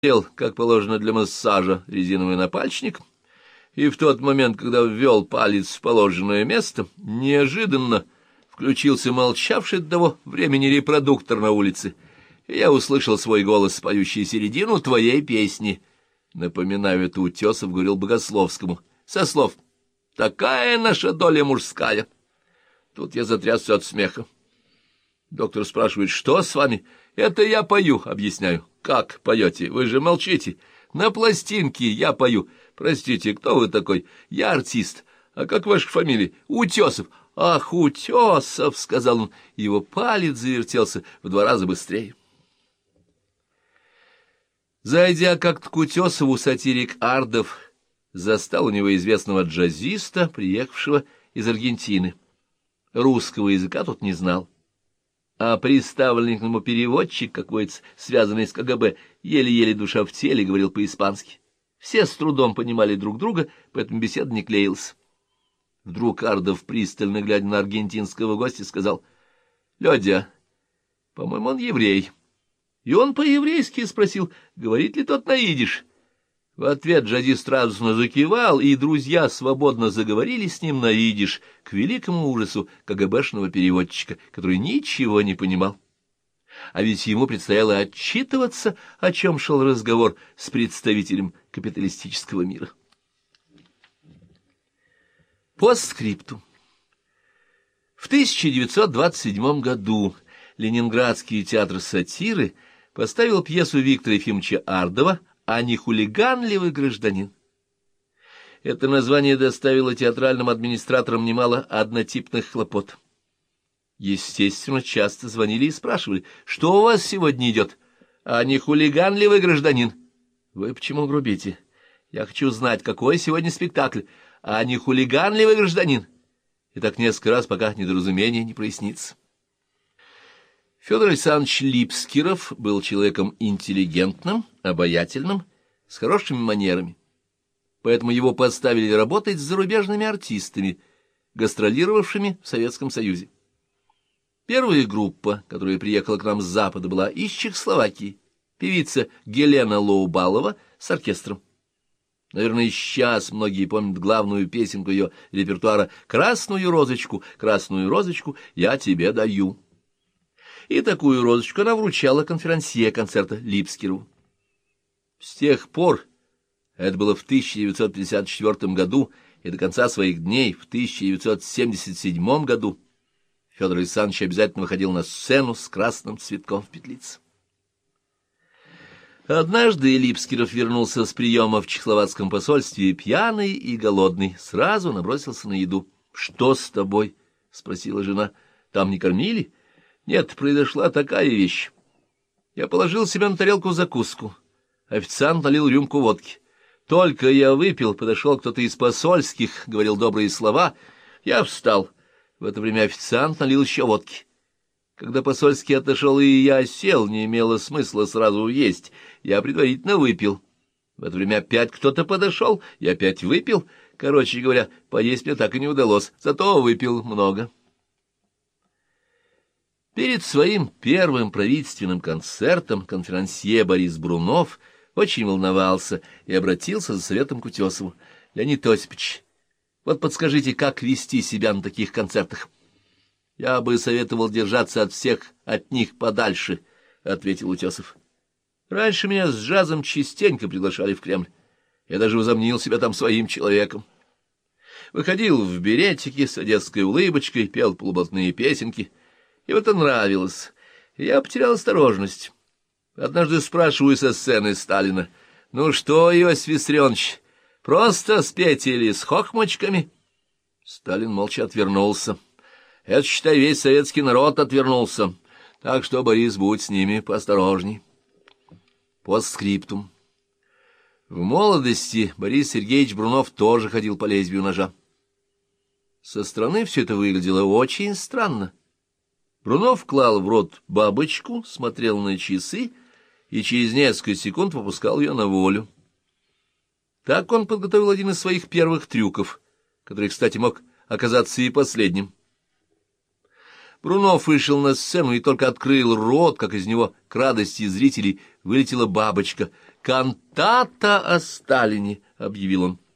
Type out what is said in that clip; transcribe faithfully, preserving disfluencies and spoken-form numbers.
надел, как положено для массажа, резиновый напальчник, и в тот момент, когда ввел палец в положенное место, неожиданно включился молчавший до того времени репродуктор на улице, и я услышал свой голос, поющий середину твоей песни. Напоминаю, это Утесов говорил Богословскому, со слов «Такая наша доля мужская». Тут я затрясся от смеха. Доктор спрашивает, что с вами? Это я пою, объясняю. Как поете? Вы же молчите. На пластинке я пою. Простите, кто вы такой? Я артист. А как ваша фамилия? Утесов. Ах, Утесов, сказал он. Его палец завертелся в два раза быстрее. Зайдя как-то к Утесову, сатирик Ардов застал у него известного джазиста, приехавшего из Аргентины. Русского языка тот не знал, а приставленный к нему переводчик какой-то, связанный с ка гэ бэ, еле-еле душа в теле, говорил по-испански. Все с трудом понимали друг друга, поэтому беседа не клеилась. Вдруг Ардов, пристально глядя на аргентинского гостя, сказал: «Лёдя, по-моему, он еврей». И он по-еврейски спросил, говорит ли тот на идиш. В ответ джазист радостно закивал, и друзья свободно заговорили с ним на идиш, к великому ужасу ка гэ бэшного переводчика, который ничего не понимал. А ведь ему предстояло отчитываться, о чем шел разговор с представителем капиталистического мира. Постскриптум. В тысяча девятьсот двадцать седьмом году Ленинградский театр сатиры поставил пьесу Виктора Ефимовича Ардова «А не хулиганливый гражданин». Это название доставило театральным администраторам немало однотипных хлопот. Естественно, часто звонили и спрашивали, что у вас сегодня идет? А не хулиганливый гражданин? Вы почему грубите? Я хочу знать, какой сегодня спектакль. А не хулиганливый гражданин? И так несколько раз, пока недоразумение не прояснится. Федор Александрович Липскиров был человеком интеллигентным, обаятельным, с хорошими манерами. Поэтому его поставили работать с зарубежными артистами, гастролировавшими в Советском Союзе. Первая группа, которая приехала к нам с Запада, была из Чехословакии, певица Гелена Лоубалова с оркестром. Наверное, сейчас многие помнят главную песенку ее репертуара «Красную розочку, красную розочку я тебе даю». И такую розочку она вручала конферансье концерта Липскирову. С тех пор, это было в тысяча девятьсот пятьдесят четвёртом году, и до конца своих дней, в тысяча девятьсот семьдесят седьмом году, Федор Александрович обязательно выходил на сцену с красным цветком в петлице. Однажды Липскиров вернулся с приема в чехословацком посольстве пьяный и голодный, сразу набросился на еду. — Что с тобой? — спросила жена. — Там не кормили? — Нет, произошла такая вещь. Я положил себе на тарелку закуску. Официант налил рюмку водки. Только я выпил, подошел кто-то из посольских, говорил добрые слова. Я встал. В это время официант налил еще водки. Когда посольский отошел и я сел, не имело смысла сразу есть. Я предварительно выпил. В это время опять кто-то подошел, я опять выпил. Короче говоря, поесть мне так и не удалось, зато выпил много. Перед своим первым правительственным концертом конферансье Борис Брунов очень волновался и обратился за советом к Утесову. — Леонид Осипович, вот подскажите, как вести себя на таких концертах? — Я бы советовал держаться от всех от них подальше, — ответил Утесов. — Раньше меня с джазом частенько приглашали в Кремль. Я даже возомнил себя там своим человеком. Выходил в беретике с одесской улыбочкой, пел полублатные песенки. И вот это нравилось. Я потерял осторожность. Однажды спрашиваю со сцены Сталина: «Ну что, Иосиф Виссарионович, просто спейте или с хохмочками?» Сталин молча отвернулся. Это, считай, весь советский народ отвернулся. Так что, Борис, будь с ними поосторожней. Постскриптум. В молодости Борис Сергеевич Брунов тоже ходил по лезвию ножа. Со стороны все это выглядело очень странно. Брунов клал в рот бабочку, смотрел на часы и через несколько секунд выпускал ее на волю. Так он подготовил один из своих первых трюков, который, кстати, мог оказаться и последним. Брунов вышел на сцену и только открыл рот, как из него, к радости зрителей, вылетела бабочка. «Кантата о Сталине», — объявил он.